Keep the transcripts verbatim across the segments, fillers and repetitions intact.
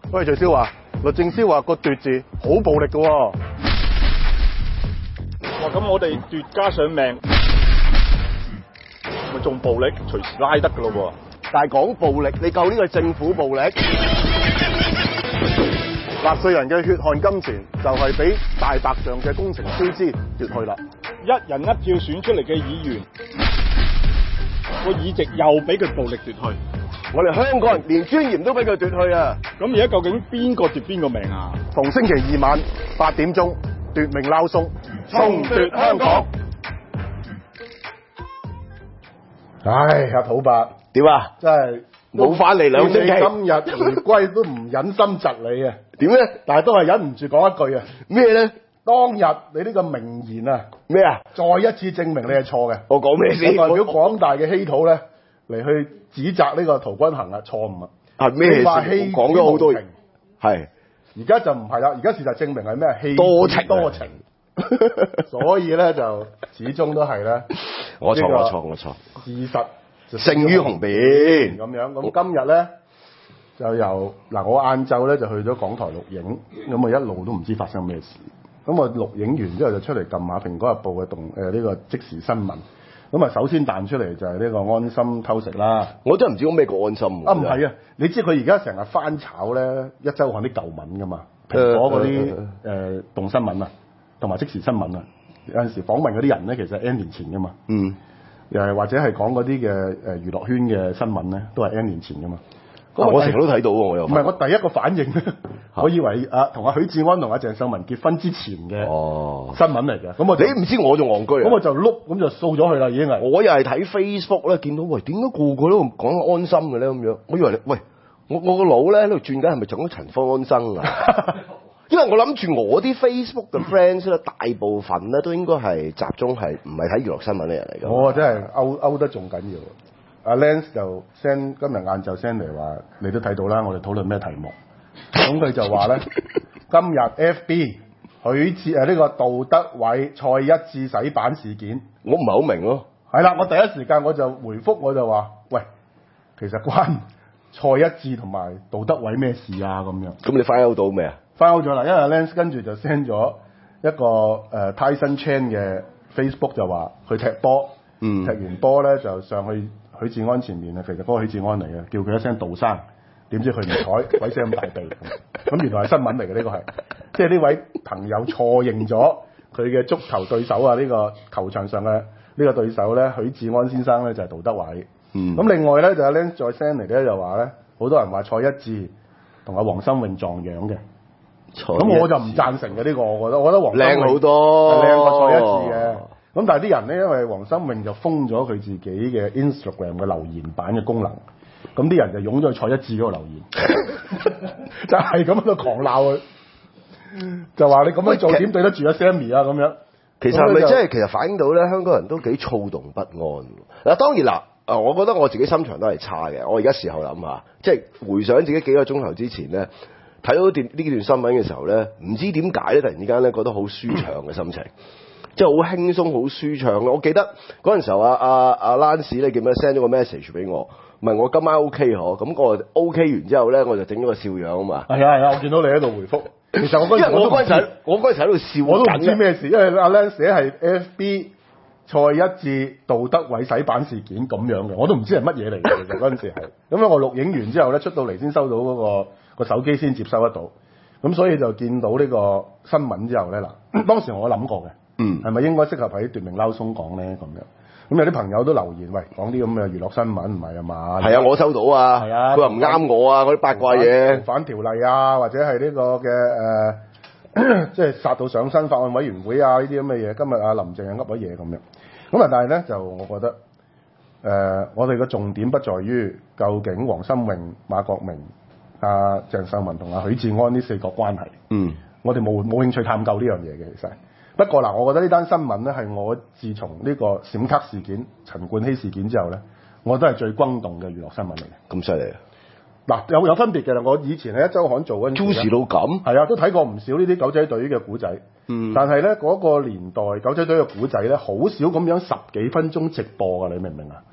喂，徐少華，律政司話個奪字好暴力㗎喎。 哇！咁我哋奪加上命，咪仲暴力，隨時拉得㗎咯喎。 但係講暴力，你夠呢個政府暴力？ 納稅人嘅血汗金錢就係俾大白象嘅工程超支奪去啦。 一人一票選出嚟嘅議員，個議席又俾佢暴力奪去。 我哋香港人連尊嚴都俾佢奪去啊！ 咁而家究竟邊個奪邊個命啊？ 逢星期二晚八點鐘，奪命撈鬆，重奪香港。 唉，阿土伯點啊？ 真係冇翻嚟兩星期， 今日回歸都唔忍心窒你啊！ 點咧？ 但係都係忍唔住講一句啊！ 咩咧？ 當日你呢個名言啊， 咩啊？ 再一次證明你係錯嘅。 我講咩先？ 我代表廣大嘅稀土咧嚟去指責呢個陶君行啊，錯誤啊！ 係咩事？講咗好多嘢。係。 而家就唔係啦，而家事實證明係咩？氣多情多情。所以咧就始終都係咧。 我錯，我錯，我錯。 事實就勝於雄辯咁樣。咁今日咧就由嗱，我晏晝咧就去咗港台錄影，咁我一路都唔知發生咩事。咁我錄影完之後就出嚟撳下《蘋果日報》嘅動誒呢個即時新聞。咁啊，首先彈出嚟就係呢個安心偷食啦。 我真係唔知講咩叫安心喎。 啊，唔係啊，你知佢而家成日翻炒咧一週刊啲舊文噶嘛？蘋果嗰啲誒動新聞啊，同埋即時新聞啊，有陣時訪問嗰啲人咧，其實 N 年前噶嘛。 嗯。 誒或者係講嗰啲嘅誒娛樂圈嘅新聞咧，都係 N 年前噶嘛。 咁我成日都睇到喎，我又。唔係我第一個反應咧，我以為啊同阿許志安同阿鄭秀文結婚之前嘅新聞嚟嘅。咁我你唔知我仲戇居啊？ 咁我就碌咁就掃咗佢啦，已經係。 我又係睇 Facebook 咧，見到喂點解個個都講安心嘅咧咁樣？我以為你喂我我個腦咧喺度轉緊，係咪仲咗陳方安生啊？因為我諗住我啲 Facebook 嘅 friends 咧，大部分咧都應該係集中係唔係睇娛樂新聞嘅人嚟㗎。 我真係勾勾得仲緊要。阿 Lance 就 send 今日晏晝 send 嚟話，你都睇到啦，我哋討論咩題目？咁佢就話咧，今日 F B 許智誒呢個杜德偉、蔡一智洗版事件， 我唔係好明咯。 係啦，我第一時間我就回覆我就話，喂，其實關蔡一智同埋杜德偉咩事啊？咁樣。 咁你 find out 到未啊 ？find out 咗啦，因為 Lance 跟住就 send 咗一個誒、呃、Tyson Chan 嘅 Facebook 就話佢踢波， 嗯、 踢完波咧就上去。許志安前面啊，其實嗰個許志安嚟嘅，叫佢一聲杜生，點知佢唔睬，鬼死咁大鼻，咁原來係新聞嚟嘅呢個係，即係呢位朋友錯認咗佢嘅足球對手啊，呢、呢個球場上嘅呢個對手咧，許志安先生咧就係杜德偉。咁、嗯、另外咧就阿 Len 再 send 嚟咧就話咧，好多人話蔡一智同阿黃心穎撞樣嘅，咁我就唔贊成嘅呢、呢個，我覺得我覺得黃心穎靚好多， 靚過蔡一智嘅。咁但係啲人咧，因為黃心穎就封咗佢自己嘅 Instagram 嘅留言版嘅功能，咁啲人就湧咗去蔡一智嗰度留言，就係咁喺度狂鬧佢，就話你咁樣做點對得住阿 Sammy 啊咁樣。 其實係咪真係其實反映到咧香港人都幾躁動不安？嗱當然啦，啊我覺得我自己心腸都係差嘅。我而家時候諗下，即係回想自己幾個鐘頭之前咧，睇到段呢段新聞嘅時候咧，唔知點解咧，突然之間咧覺得好舒暢嘅心情。即係好輕鬆、好舒暢咯！我記得嗰陣時候啊啊啊 Lance 咧，記唔記得 send 咗個 message 俾我，問我今晚 OK 嗬？咁我 OK 完之後咧，我就整咗個笑樣啊嘛。 係啊係啊，我見到你喺度回覆。其實我嗰陣我嗰陣時我嗰陣時喺度笑， 我都唔知咩事，因為阿 Lance 寫係 F B 蔡一智杜德偉洗版事件咁樣嘅，我都唔知係乜嘢嚟嘅。其實嗰陣時係咁樣，我錄影完之後咧，出到嚟先收到嗰、嗰個個手機先接收得到，咁所以就見到呢個新聞之後咧嗱，當時我諗過嘅。嗯，係咪應該適合喺奪命撈鬆講咧？咁樣，咁有啲朋友都留言，喂，講啲咁嘅娛樂新聞唔係啊嘛？ 係啊，我收到啊，係啊，佢話唔啱我啊，嗰啲八卦嘢， 逃犯條例啊，或者係呢個嘅誒、呃，即係殺到上身法案委員會啊呢啲咁嘅嘢。今日阿林鄭又噏咗嘢咁樣，咁啊，但係咧就我覺得，誒、呃，我哋嘅重點不在於究竟黃心穎、馬國明、阿、啊、鄭秀文同阿許志安呢四個關係。嗯，我哋冇冇興趣探究呢樣嘢嘅，其實。不過嗱，我覺得呢單新聞咧係我自從呢個閃卡事件、陳冠希事件之後咧，我都係最轟動嘅娛樂新聞嚟嘅。 咁犀利啊！ 嗱，有有分別嘅啦。我以前喺一週刊做嗰陣時， 超時到咁， 係啊，都睇過唔少呢啲狗仔隊嘅古仔。嗯。但係咧嗰個年代狗仔隊嘅古仔咧，好少咁樣十幾分鐘直播㗎，你明唔明啊？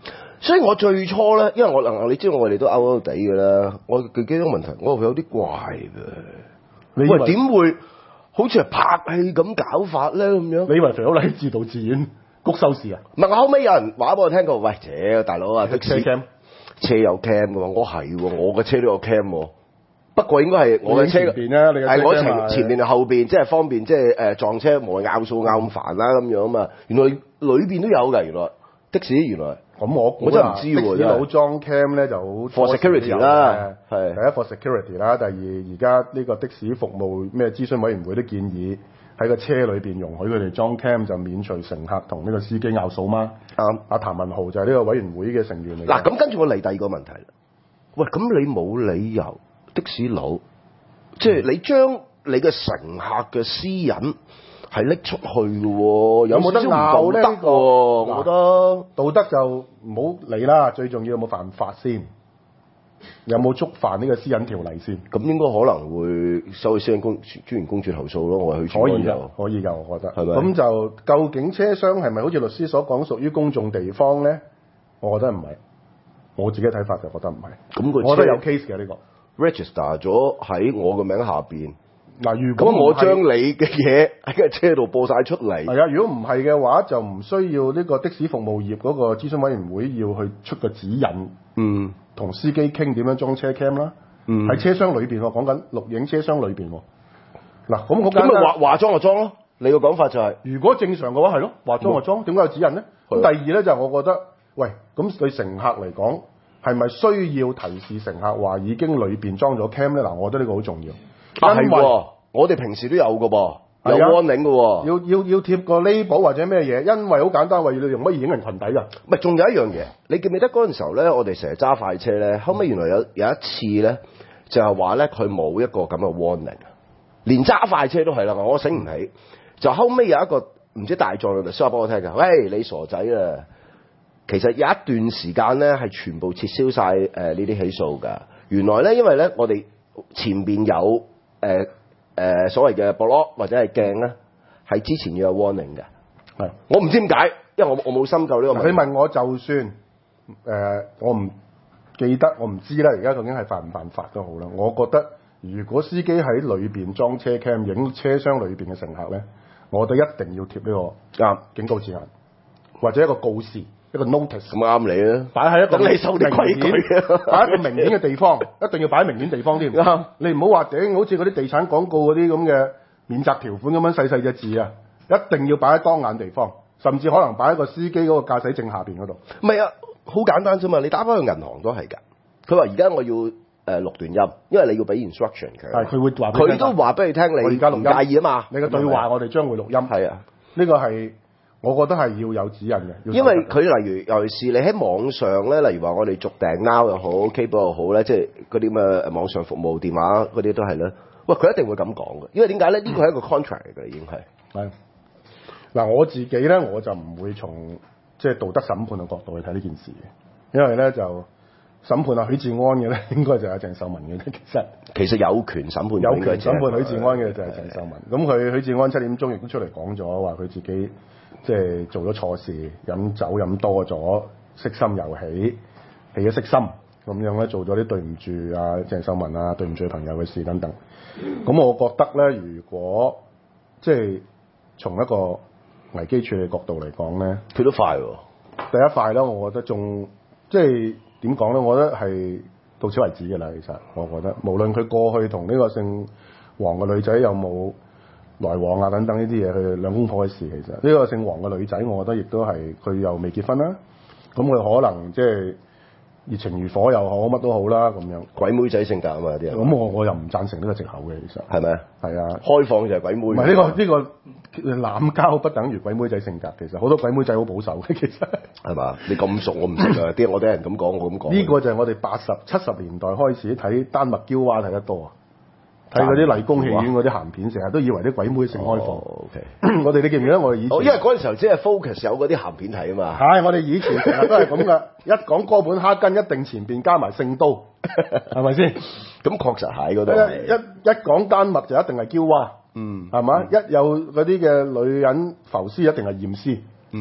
所以我最初咧，因為我能你知道我哋都勾勾地嘅啦，我嘅幾種問題，我話佢有啲怪嘅。 你以為喂，點會好似係拍戲咁搞法咧咁樣？ 你以為肥佬黎自導自演谷收視啊？ 唔係，我後尾有人話俾我聽過，喂，姐大佬啊，的士 cam 車有 cam 嘅喎，我係喎，我嘅車都有 cam 喎。不過應該係我嘅車前邊咧，你嘅係我車嘛前前面同後邊，即係方便，即係誒撞車冇拗數拗咁煩啦咁樣啊嘛。原來裏邊都有㗎，原來的士原來。 咁我估我真係唔知喎的士佬裝 cam 咧就好 For security 啦係第一 for security 啦，第二而家呢個的士服務咩諮詢委員會都建議喺個車裏邊容許佢哋裝 cam 就免除乘客同呢個司機拗數嘛。 啱。 阿譚文豪就係呢個委員會嘅成員嚟。 嗱咁跟住我嚟第二個問題啦。喂，咁你冇理由的士佬，即係你將你嘅乘客嘅私隱係拎出去嘅喎，有冇得拗咧？呢個我覺得道德就唔好理啦，最重要有冇犯法先，有冇觸犯呢個私隱條例先？ 咁應該可能會收去私隱公專員公署投訴咯。我係去可以㗎，可以㗎，我覺得係咪？ 咁就究竟車廂係咪好似律師所講屬於公眾地方咧？我覺得唔係，我自己睇法就覺得唔係。 咁個我覺得有 case 嘅呢個 register 咗喺我個名下邊。 嗱，如果咁我將你嘅嘢喺個車度播晒出嚟。 係啊，如果唔係嘅話，就唔需要呢個的士服務業嗰個諮詢委員會要去出個指引， 嗯， 同司機傾點樣裝車 cam 啦。 嗯， 喺車廂裏邊喎，講緊錄影車廂裏邊喎。嗱，咁好簡單。 咁咪話話裝就裝咯。你個講法就係、是， 如果正常嘅話係咯，話裝就裝，點解有指引咧？咁第二咧就係我覺得，喂，咁對乘客嚟講係咪需要提示乘客話已經裏邊裝咗 cam 咧？嗱，我覺得呢個好重要。 啊因為係，我哋平時都有嘅噃，有係啊 warning 嘅喎。 要要要貼個 label 或者咩嘢，因為好簡單，為你用乜嘢影人裙底㗎？ 唔係，仲有一樣嘢，你記唔記得嗰陣時候咧？我哋成日揸快車咧，後尾原來有有一次咧，就係話咧佢冇一個咁嘅 warning，連揸快車都係啦，我醒唔起。就後尾有一個唔知大狀嘅律師話俾我聽㗎，喂，你傻仔啊！其實有一段時間咧係全部撤銷晒誒呢啲起訴㗎。原來咧，因為咧我哋前邊有誒。呃誒、呃、所謂嘅 block 或者係鏡咧，係之前要有 warning 嘅。 係， 我唔知點解，因為我我冇深究呢個問題。 你問我就算誒、呃，我唔記得，我唔知啦。而家究竟係犯唔犯法都好啦。我覺得如果司機喺裏邊裝車 cam 影車廂裏邊嘅乘客咧，我覺得一定要貼呢個啱警告字眼，或者一個告示，一個 notice。咁啱你啊！ 擺喺一個咁你守啲規矩啊！ 擺一個明顯嘅地方，一定要擺喺明顯地方添。 啱， 你唔好話頂，好似嗰啲地產廣告嗰啲咁嘅免責條款咁樣細細隻字啊！一定要擺喺當眼地方，甚至可能擺喺個司機嗰個駕駛證下邊嗰度。 唔係啊，好簡單啫嘛！你打翻去銀行都係㗎。佢話而家我要誒錄段音，因為你要俾 instruction 佢。 係，佢會話。 佢都話俾你聽，你而家錄音唔介意啊嘛？ 你嘅對話我哋將會錄音。 係啊， 呢個係。我覺得係要有指引嘅， 因為佢例如尤其是你喺網上咧，例如話我哋續訂 Now 又好 Cable 又好咧，即係嗰啲咁嘅網上服務電話嗰啲都係咧。喂，佢一定會咁講嘅，因為點解咧？呢個係一個 contract 嚟嘅，已經係。係。 嗱，我自己咧我就唔會從即係道德審判嘅角度去睇呢件事嘅，因為咧就審判阿許志安嘅咧，應該就係鄭秀文嘅啫。其實其實有權審判有權審判許志安嘅就係鄭秀文。咁佢許志安七點鐘亦都出嚟講咗，話佢自己。即係做咗錯事，飲酒飲多咗，色心又起，起咗色心，咁樣咧做咗啲對唔住啊鄭秀文啊，對唔住朋友嘅事等等。咁我覺得咧，如果即係從一個危機處理角度嚟講咧， 佢都快喎。 第一塊咧，我覺得仲即係點講咧？我覺得係到此為止嘅啦。其實我覺得，無論佢過去同呢個姓黃嘅女仔有冇來往啊等等呢啲嘢，佢兩公婆嘅事，其實呢個姓黃嘅女仔，我覺得亦都係佢又未結婚啦，咁佢可能即係熱情如火又好，乜都好啦咁樣。 鬼妹仔性格啊嘛，啲人。 咁我我又唔贊成呢個藉口嘅，其實係咪啊？ 係啊， 開放就係鬼妹。 唔係呢個呢、呢個濫交不等於鬼妹仔性格，其實好多鬼妹仔好保守嘅，其實係嘛？你咁熟我唔識啊，啲我啲人咁講，我咁講。 呢個就係我哋八十七十年代開始睇丹麥嬌娃睇得多啊。睇嗰啲麗宮戲院嗰啲鹹片，成日都以為啲鬼妹性開放。 哦、OK， 我哋你記唔記得我哋以前？ 哦、因為嗰陣時候只係 focus 有嗰啲鹹片睇啊嘛。 係，我哋以前成日都係咁噶，一講哥本哈根一定前邊加埋聖都，係咪先？ 咁確實係嗰度。 一一一講丹麥就一定係嬌娃， 嗯， 係嘛？嗯、一有嗰啲嘅女人浮屍一定係驗屍， 嗯。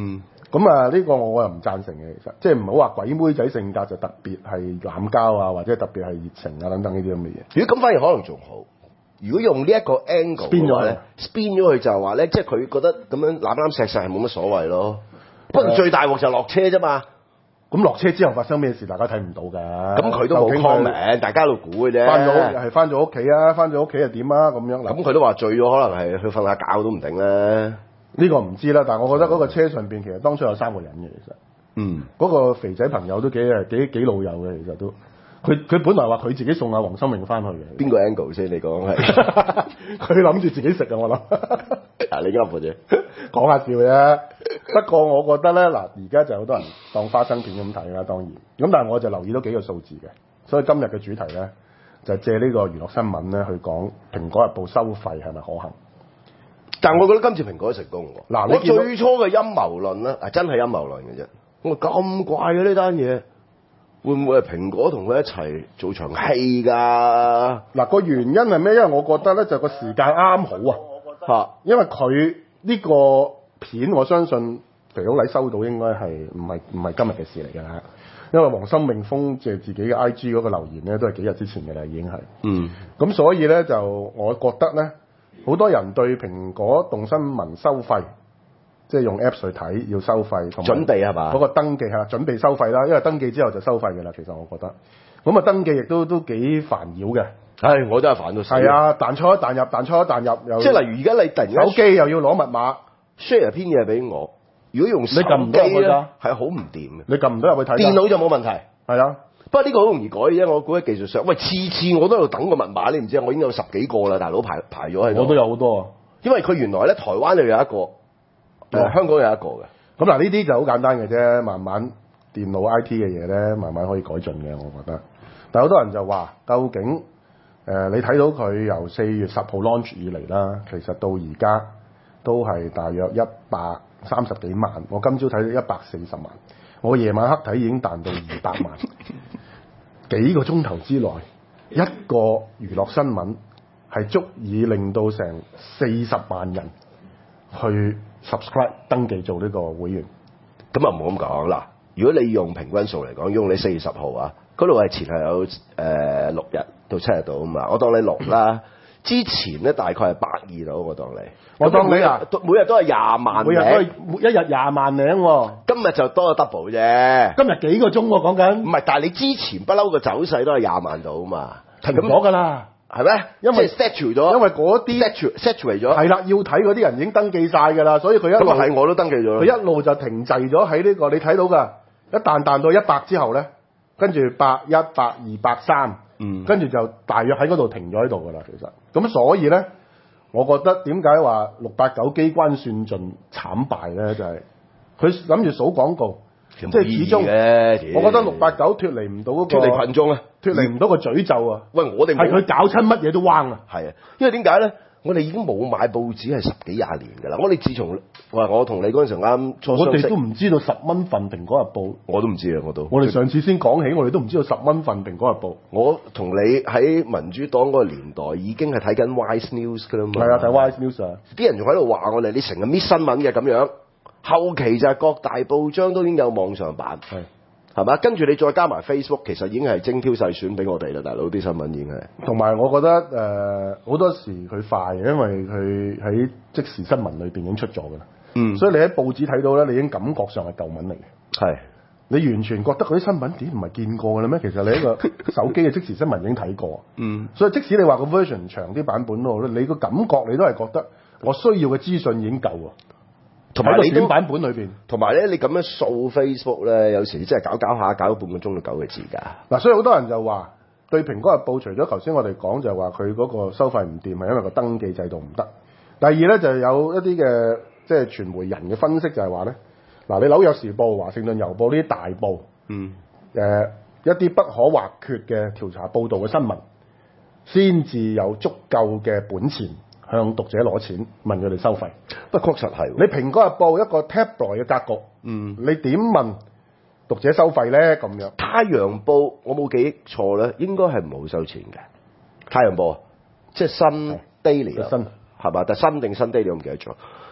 咁啊，呢個我又唔贊成嘅，其實即係唔好話鬼妹仔性格就特別係濫交啊，或者特別係熱情啊等等呢啲咁嘅嘢。 如果咁反而可能仲好。如果用呢一個 angle 嘅話咧 ，spin 咗佢就係話咧，即係佢覺得咁樣攬攬錫錫係冇乜所謂咯。不過最大鑊就落車啫嘛。 咁落車之後發生咩事，大家睇唔到㗎。 咁佢都冇 comment，大家喺度估嘅啫。 翻咗屋係翻咗屋企啊，翻咗屋企係點啊咁樣。 咁佢都話醉咗，可能係去瞓下覺都唔定啦。 呢個唔知啦，但係我覺得嗰個車上邊其實當初有三個人嘅，其實。嗯。嗰個肥仔朋友都幾係幾幾老友嘅，其實都。佢佢本來話佢自己送阿黃心穎翻去嘅。邊個 angle 先？你講係。 佢諗住自己食啊！我諗。 啊！你噏嘅啫， 講下笑啫。不過我覺得咧，嗱，而家就好多人當花生片咁睇啦，當然。咁但係我就留意到幾個數字嘅，所以今日嘅主題咧就借呢個娛樂新聞咧去講《蘋果日報》收費係咪可行？ 但我覺得今次蘋果成功喎。嗱，我最初嘅陰謀論咧，係真係陰謀論嘅啫。我話咁怪嘅呢單嘢。會唔會係蘋果同佢一齊做場戲㗎？ 嗱，個原因係咩？因為我覺得咧就個時間啱好啊，嚇！因為佢呢個片，我相信肥佬黎收到應該係唔係唔係今日嘅事嚟㗎啦。因為黃心穎封即係自己嘅 I G 嗰個留言咧，都係幾日之前嘅啦，已經係。嗯。咁所以咧就我覺得咧，好多人對蘋果動新聞收費。即係用 Apps 去睇要收費，同準備係嘛？ 嗰個登記係準備收費啦，因為登記之後就收費嘅啦。其實我覺得，咁啊登記亦都都幾煩擾嘅。 唉，我都係煩到死。 係啊，彈出一彈入，彈出一彈入，又即係例如而家你突然間手機又要攞密碼 share 篇嘢俾我，如果用手機你撳唔到入去㗎， 係好唔掂嘅。 你撳唔到入去睇。 電腦就冇問題。 係啊， 不過呢個好容易改嘅啫。我估喺技術上，喂，次次我都喺度等個密碼，你唔知我已經有十幾個啦，大佬排排咗喺度。 我都有好多啊， 因為佢原來咧台灣就有一個。誒、呃、香港有一個嘅， 咁嗱呢啲就好簡單嘅啫，慢慢電腦 I T 嘅嘢咧，慢慢可以改進嘅，我覺得。但係好多人就話，究竟誒、呃、你睇到佢由四月十號 launch 以嚟啦，其實到而家都係大約一百三十幾萬。我今朝睇到一百四十萬，我夜晚黑睇已經彈到二百萬。幾個鐘頭之內，一個娛樂新聞係足以令到成四十萬人去 subscribe 登記做呢個會員， 咁啊唔好咁講啦。如果你用平均數嚟講，用你四月十號啊，嗰度係前係有誒六日到七日度啊嘛。我當你六啦，之前咧大概係百二度，我當你。 我當你啊， 每日都係廿萬， 每日都係一日廿萬名喎。 今日就多咗 double 啫。 今日幾個鐘我講緊？ 唔係，但係你之前不嬲嘅走勢都係廿萬度啊嘛， 停咗㗎啦。 係咩？因為 saturate 咗， 因為嗰啲 saturate saturate 咗。 係啦，要睇嗰啲人已經登記晒㗎啦，所以佢一路咁啊係，我都登記咗。 佢一路就停滯咗喺呢個，你睇到㗎。一彈彈到一百之後咧，跟住百一、百二、百三，嗯，跟住就大約喺嗰度停咗喺度㗎啦。其實，咁所以咧，我覺得點解話六八九機關算盡慘敗咧？就係佢諗住數廣告。即係始終，我覺得六八九脫離唔到嗰個脫離群眾啊， 脫離唔到個詛咒啊！ 喂，我哋係佢搞親乜嘢都彎啊！ 係啊，因為點解咧？我哋已經冇買報紙係十幾廿年㗎啦。我哋自從話我同你嗰陣時啱初相識， 我哋都唔知道十蚊份《蘋果日報》， 我都唔知啊，我都。 我哋上次先講起，我哋都唔知道十蚊份《蘋果日報》。 我同你喺民主黨嗰個年代已經係睇緊 Wise News 㗎啦嘛。 係啊，睇 Wise News 啊！ 啲人仲喺度話我哋，你成日搣新聞嘅咁樣。後期就係各大報章都已經有網上版，係係嘛？跟住你再加埋 Facebook，其實已經係精挑細選俾我哋啦，大佬啲新聞已經係。 同埋我覺得誒好、呃、多時佢快，因為佢喺即時新聞裏邊已經出咗㗎啦。嗯，所以你喺報紙睇到咧，你已經感覺上係舊聞嚟嘅。係，你完全覺得嗰啲新聞點唔係見過㗎啦咩？其實你喺個手機嘅即時新聞已經睇過。嗯，所以即使你話個 version 長啲版本咯，你個感覺你都係覺得我需要嘅資訊已經夠喎。同埋你短版本裏邊， 同埋咧，你咁樣掃 Facebook 咧，有時真係搞搞下，搞咗半個鐘到九個字㗎。 嗱，所以好多人就話對蘋果日報，除咗頭先我哋講就係話佢嗰個收費唔掂，係因為個登記制度唔得。第二咧就有一啲嘅即係傳媒人嘅分析就係話咧，嗱，你紐約時報、華盛頓郵報呢啲大報，嗯，誒、呃、一啲不可或缺嘅調查報導嘅新聞，先至有足夠嘅本錢。向讀者攞錢，問佢哋收費。 不過確實係， 你蘋果日報一個 tabloid 嘅格局，嗯，你點問讀者收費咧？咁樣太陽報我冇記憶錯咧，應該係冇收錢嘅。太陽報即係新 daily 新係嘛？但係新定新 daily 我唔記得咗。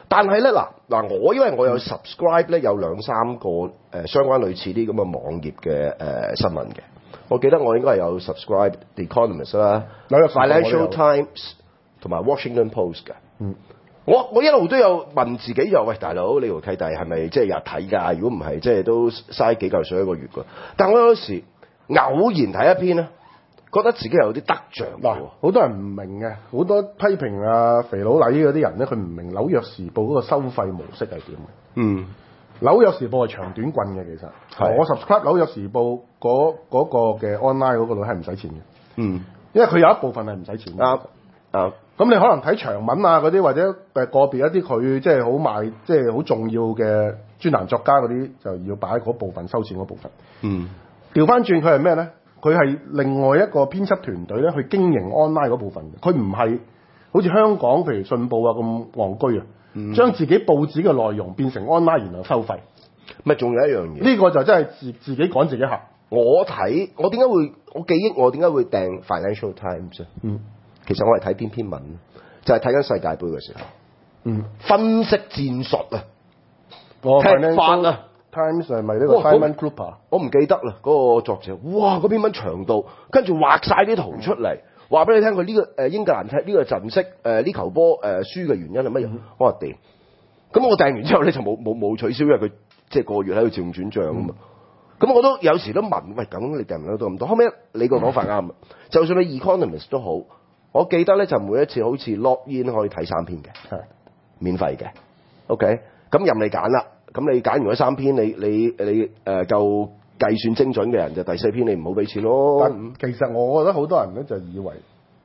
但係咧嗱嗱，我因為我有 subscribe 咧有兩三個誒、呃、相關類似啲咁嘅網頁嘅誒、呃、新聞嘅。我記得我應該係有 subscribe The Economist 啦、Financial Times 同埋 Washington Post 嘅。 嗯， 我我一路都有問自己就喂大佬，你條契弟係咪即係日睇㗎？如果唔係，即係都嘥幾嚿水一個月㗎。但我有時偶然睇一篇咧，覺得自己有啲得著嗱，好多人唔明嘅，好多批評啊肥佬黎嗰啲人咧，佢唔明紐約時報嗰個收費模式係點嘅。 嗯， 紐約時報係長短棍嘅，其實我 subscribe 紐約時報嗰嗰個嘅 online 嗰個度係唔使錢嘅。 嗯， 因為佢有一部分係唔使錢嘅。 啱啱。咁你可能睇長文啊嗰啲，或者誒個別一啲佢即係好賣，即係好重要嘅專欄作家嗰啲，就要擺嗰部分收錢嗰部分。 嗯， 調翻轉佢係咩咧？佢係另外一個編輯團隊咧去經營 online 嗰部分嘅，佢唔係好似香港譬如信報啊咁戇居啊，嗯、將自己報紙嘅內容變成 online 然後收費。 咪仲有一樣嘢， 呢個就真係自自己趕自己行。 我睇我點解會我記憶我點解會訂 Financial Times 啊？嗯，其實我係睇邊篇文，就係睇緊世界盃嘅時候，嗯，分析戰術啊，踢法啊。 Times 係咪呢個 Simon Cooper？ 我唔記得啦，嗰、那個作者，哇！嗰篇文長到，跟住畫晒啲圖出嚟，話俾你聽佢呢、這個誒英格蘭踢呢個陣式誒呢球波誒輸嘅原因係乜嘢？嗯、我話掂，咁我訂完之後咧就冇冇冇取消，因為佢即係個月喺度自動轉帳啊嘛。咁、嗯、我都有時都問，喂，咁你訂唔訂到咁多？後尾你個講法啱啊，嗯、就算你 Economist 都好，我記得咧就每一次好似 log in 可以睇三篇嘅，係的免費嘅 ，OK， 咁任你揀啦。咁你揀完嗰三篇，你你你誒、呃、夠計算精準嘅人，就第四篇你唔好俾錢咯。 但其實我覺得好多人咧就以為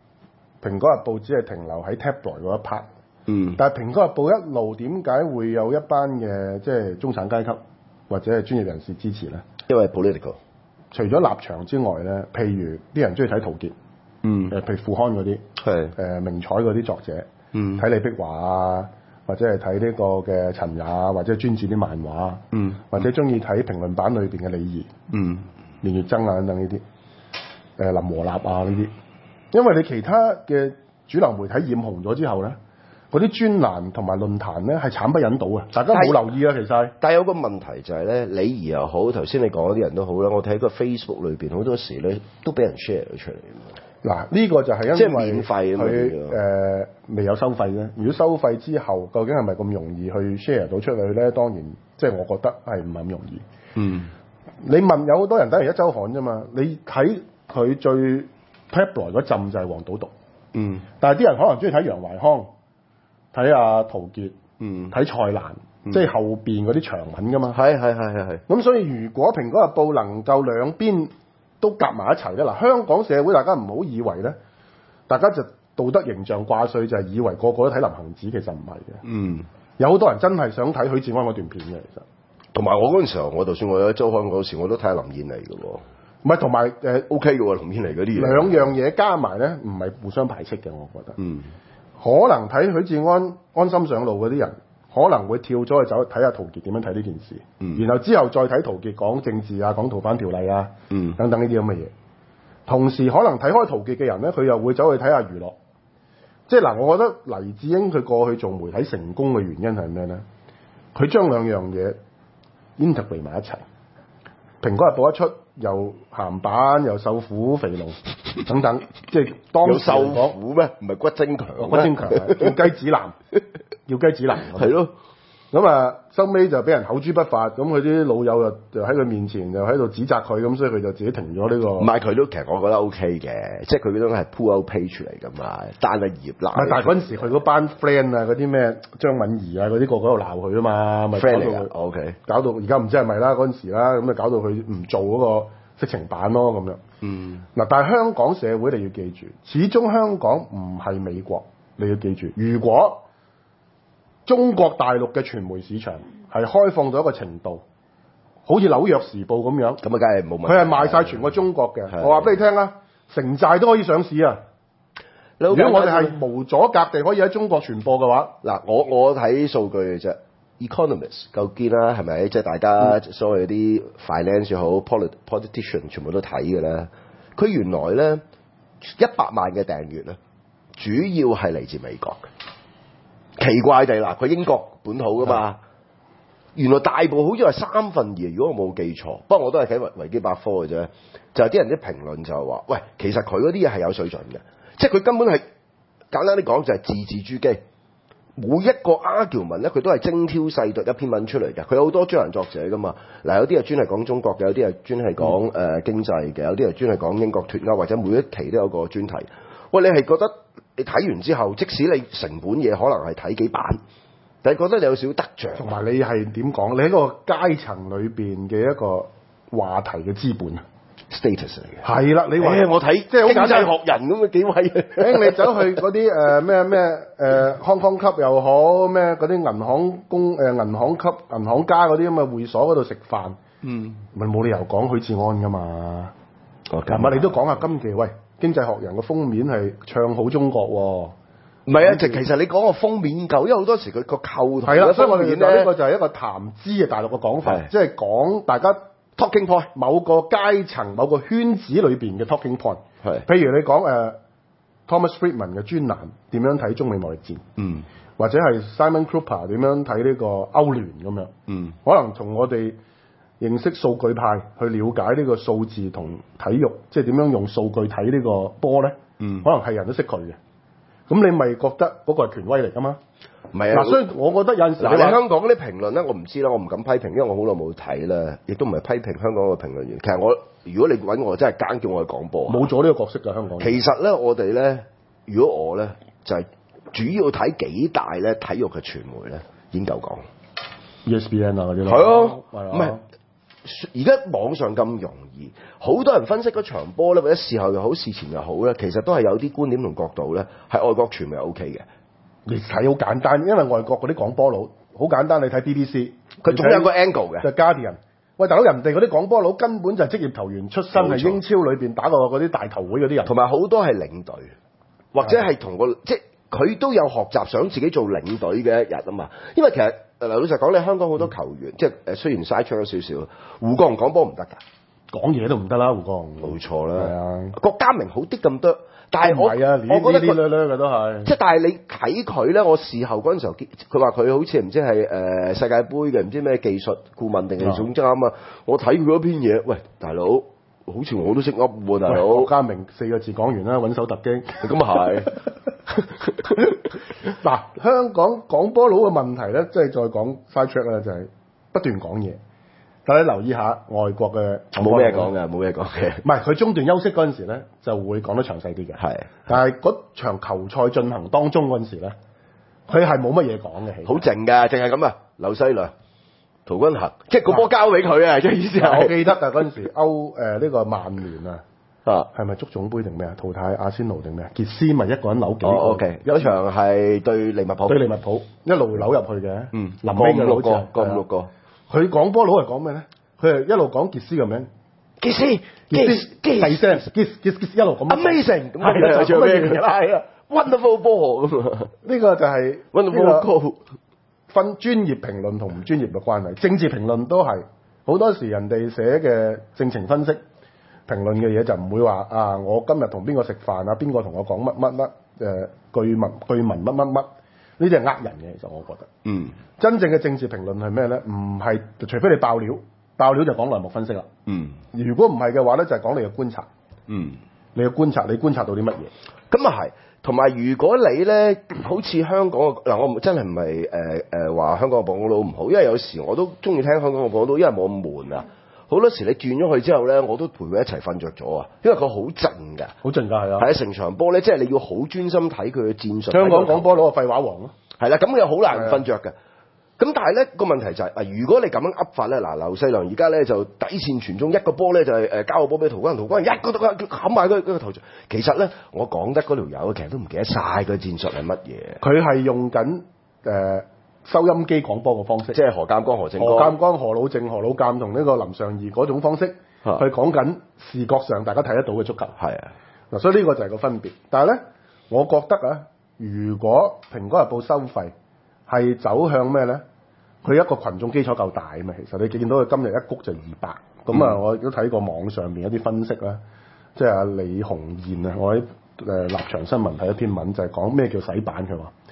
《蘋果日報》只係停留喺 tabloid 嗰一 part。嗯。但係《蘋果日報》一路點解會有一班嘅即係中產階級或者係專業人士支持咧？ 因為 political。 除咗立場之外咧，譬如啲人中意睇陶傑，嗯，誒譬如副刊嗰啲，係誒、呃、名彩嗰啲作者，嗯，睇李碧華啊。或者係睇呢個嘅陳也，或者專注啲漫畫，嗯，或者中意睇評論版裏邊嘅李怡，嗯，連月增啊等等呢啲，誒林和立啊呢啲，因為你其他嘅主流媒體染紅咗之後咧，嗰啲專欄同埋論壇咧係慘不忍睹啊！大家冇留意啊，其實。但係有個問題就係咧，李怡又好，頭先你講嗰啲人都好啦，我睇個 Facebook 裏邊好多時咧都俾人 share 咗出嚟。嗱，呢個就係因為即係免費佢誒未有收費咧。如果收費之後，究竟係咪咁容易去 share 到出去咧？當然，即係我覺得係唔係咁容易。嗯，你問有好多人睇完一週刊啫嘛，你睇佢最 tabloid 嗰陣就係黃賭毒。嗯，但係啲人可能中意睇楊懷康，睇阿陶傑，嗯，睇蔡瀾，嗯、即係後邊嗰啲長文噶嘛。係係係係係。咁所以如果《蘋果日報》能夠兩邊都夾埋一齊咧，嗱，香港社會大家唔好以為咧，大家就道德形象掛帥，就係以為個個都睇林行止，其實唔係嘅。嗯，有好多人真係想睇許志安嗰段片嘅，其實。同埋我嗰陣時候，我就算我有周刊嗰時，我都睇下林燕妮嘅喎。唔係，同埋誒 OK 嘅喎，林燕妮嗰啲嘢。兩樣嘢加埋咧，唔係互相排斥嘅，我覺得。嗯。可能睇許志安安心上路嗰啲人，可能會跳咗去走睇下陶傑點樣睇呢件事，嗯、然後之後再睇陶傑講政治啊、講逃犯條例啊，嗯、等等呢啲咁嘅嘢。同時可能睇開陶傑嘅人咧，佢又會走去睇下娛樂。即係嗱，我覺得黎智英佢過去做媒體成功嘅原因係咩咧？佢將兩樣嘢 integrate 埋一齊。蘋果日報一出，又鹹版，又瘦虎肥龍等等，即係當時有瘦虎咩？唔係骨精強， 骨精強叫雞子男，叫雞子男。 係咯。 咁啊，收尾就俾人口誅筆伐，咁佢啲老友就就喺佢面前就喺度指責佢，咁所以佢就自己停咗呢、呢個。 唔係佢都其實我覺得 OK 嘅，即係佢嗰種係 pull out page 嚟㗎嘛，單係葉鬧。 但係嗰陣時佢嗰班 friend 啊，嗰啲咩張敏儀啊，嗰啲個個喺度鬧佢啊嘛，咪 friend 嚟㗎。OK， 搞到而家唔知係咪啦，嗰陣時啦，咁啊搞到佢唔做嗰個色情版咯，咁樣。嗯。嗱，但係香港社會你要記住，始終香港唔係美國，你要記住，如果中國大陸嘅傳媒市場係開放到一個程度，好似紐約時報咁樣，咁啊梗係冇問題。佢係賣晒全個中國嘅，我話俾你聽啊，城寨都可以上市啊！如果我哋係無阻隔地可以喺中國傳播嘅話， 嗱，我我睇數據嘅啫 ，Economist 夠堅啦，係咪？即係大家所謂啲 finance 好 polit politician 全部都睇嘅啦。佢原來咧一百萬嘅訂閱咧，主要係嚟自美國嘅。 奇怪地嗱，佢英國本土噶嘛，原來大部好似係三分二，如果我冇記錯，不過我都係睇維維基百科嘅啫。就係啲人啲評論就係話，喂，其實佢嗰啲嘢係有水準嘅，即係佢根本係簡單啲講就係字字珠璣，每一個 argument 咧佢都係精挑細讀一篇文出嚟嘅。佢有好多專欄作者噶嘛，嗱有啲係專係講中國嘅，有啲係專係講誒、呃、經濟嘅，有啲係專係講英國脫歐，或者每一期都有個專題。喂，你係覺得你睇完之後，即使你成本嘢可能係睇幾版，但係覺得你有少少得着， 同埋你係點講？你喺個階層裏邊嘅一個話題嘅資本啊！ status 嚟嘅， 係啦，你話、 欸、我睇即係好簡單經濟學人咁嘅幾位， 誒你走去嗰啲誒咩咩誒康康級又好，咩嗰啲銀行公誒銀行級銀行家嗰啲咁嘅會所嗰度食飯，嗯，咪冇理由講許志安噶嘛，係咪、哦？你都講下今期喂經濟學人嘅封面係唱好中國喎。唔係啊，其其實你講個封面夠，因為好多時佢個構圖係啦， 所以我哋就呢個就係一個談資嘅大陸嘅講法，即係講大家 talking point 某個階層、某個圈子裏邊嘅 talking point。係，譬如你講誒、uh, Thomas Friedman 嘅專欄點樣睇中美貿易戰，嗯，或者係 Simon Kuper 點樣睇呢個歐聯咁樣，嗯，可能從我哋認識數據派去了解呢個數字同體育，即係點樣用數據睇呢個波咧，嗯，可能係人都識佢嘅。咁你咪覺得嗰個係權威嚟㗎嘛？唔係啊，嗱，所以我覺得有陣時嗱，你香港嗰啲評論咧，我唔知啦，我唔敢批評，因為我好耐冇睇啦，亦都唔係批評香港嘅評論員。其實我如果你揾我，真係揀叫我去講波，冇咗呢個角色㗎香港。其實咧，我哋咧，如果我咧就係、是、主要睇幾大咧體育嘅傳媒咧，已經夠講 E S P N 啊嗰啲咯。係咯，唔係而家網上咁容易，好多人分析嗰場波咧，或者事後又好，事前又好咧，其實都係有啲觀點同角度咧，係外國傳媒 O K 嘅。你睇好簡單，因為外國嗰啲講波佬好簡單，你睇 B B C， 佢總有個 angle 嘅。就 Guardian， 喂大佬，人哋嗰啲講波佬根本就係職業球員出身，係英超裏邊打過嗰啲大球會嗰啲人，同埋好多係領隊，或者係同個即係佢都有學習想自己做領隊嘅一日啊嘛。因為其實嗱老實講，你香港好多球員，嗯、即係誒雖然嘥出咗少少，胡國雄講波唔得㗎，講嘢都唔得啦，胡國雄。冇錯啦，係啊，郭家明好啲咁多。但係我，啊、我覺得佢嘅都係，即係但係你睇佢咧，我事後嗰陣時候，佢話佢好似唔知係誒、呃、世界盃嘅，唔知咩技術顧問定係總監啊！我睇佢嗰篇嘢，喂，大佬，好似我都識噏喎，大佬。郭家明四個字講完啦，穩手突擊，咁啊係。嗱，香港講波佬嘅問題咧，即係再講 side track 咧，就係不斷講嘢。大家留意下外國嘅冇咩講嘅，冇咩講嘅。唔係佢中段休息嗰陣時咧，就會講得詳細啲嘅。係，但係嗰場球賽進行當中嗰陣時咧，佢係冇乜嘢講嘅，好靜㗎，淨係咁啊。劉西良、陶君行，即係個波交俾佢啊！即係意思係。我記得啊，嗰陣時歐誒呢、呃這個曼聯啊，啊係咪足總杯定咩啊？淘汰阿仙奴定咩啊？傑斯咪一個人扭幾個？哦 OK， 有場係對利物浦，對利物浦一路扭入去嘅。嗯，臨尾嘅六個，個五六個。佢講波佬係講咩咧？佢係一路講傑斯嘅名，傑斯，傑斯，第聲，傑傑傑一路咁 amazing， 咁係就咩嘅啦？係啊 ，wonderful ball 咁啊！呢個就係 wonderful ball 分專業評論同唔專業嘅關係。政治評論都係好多時人哋寫嘅政情分析評論嘅嘢就唔會話啊，我今日同邊個食飯啊？邊個同我講乜乜乜？誒據聞據聞乜乜乜？呢啲係呃人嘅，其實我覺得。嗯。真正嘅政治評論係咩咧？唔係，除非你爆料，爆料就講內幕分析啦。嗯。如果唔係嘅話咧，就係、是、講你嘅觀察。嗯。你嘅觀察，你觀察到啲乜嘢？咁啊係。同埋如果你咧，好似香港嘅嗱，我真係唔係誒誒話香港嘅報稿佬唔好，因為有時我都中意聽香港嘅報稿佬，因為冇咁悶啊。好多時你轉咗去之後咧，我都陪佢一齊瞓着咗啊！因為佢好靜㗎，好靜㗎係啊！係啊，成場波咧，即係你要好專心睇佢嘅戰術。香港講波佬係廢話王咯，係啦，咁又好難瞓着嘅。咁但係咧個問題就係、是、啊，如果你咁樣噏法咧，嗱劉細良而家咧就底線傳中一個波咧就係誒交個波俾陶君，陶君一個都冚埋佢嗰個頭像。其實咧我講得嗰條友其實都唔記得晒佢戰術係乜嘢。佢係用緊誒。呃收音機廣播嘅方式，即係何鑑光、何正光、何鑑光、何老正、何老鑑同呢個林尚義嗰種方式，啊、去講緊視覺上大家睇得到嘅足球。係啊，嗱，所以呢個就係個分別。但係咧，我覺得啊，如果蘋果日報收費係走向咩咧？佢一個群眾基礎夠大啊嘛。其實你見到佢今日一谷就二百，咁啊、嗯，我亦都睇過網上面一啲分析啦，即係阿李鴻燕啊，我喺誒立場新聞睇一篇文就係講咩叫洗版，佢話。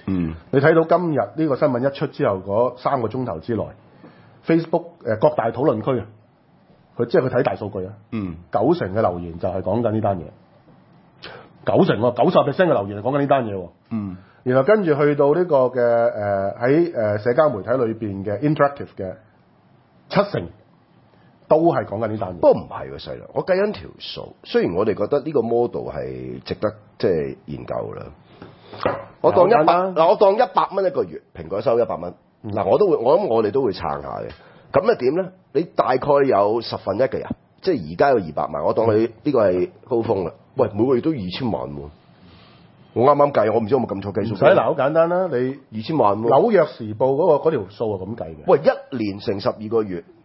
嗯， 你睇到今日呢個新聞一出之後嗰三個鐘頭之內 ，Facebook 誒各大討論區啊，佢即係佢睇大數據啊， 嗯， 九成嘅留言就係講緊呢單嘢，九成喎，九十 percent 嘅留言係講緊呢單嘢喎。 嗯， 然後跟住去到呢個嘅誒喺誒社交媒體裏邊嘅 interactive 嘅七成都係講緊呢單嘢。 不過唔係喎，細佬，我計緊條數。雖然我哋覺得呢個 model 係值得即係研究啦。我當一百嗱，我當一百蚊一個月，蘋果收一百蚊。嗱、嗯，我都會，我諗我哋都會撐下嘅。咁啊點咧？你大概有十分一嘅人，即係而家有二百萬，我當你呢個係高峰啦。喂，每個月都二千萬喎。我啱啱計，我唔知有冇撳錯計數。 唔使嗱，好簡單啦，你二千萬喎。 紐約時報嗰、嗰個嗰條數係咁計嘅。 喂，一年乘十二個月，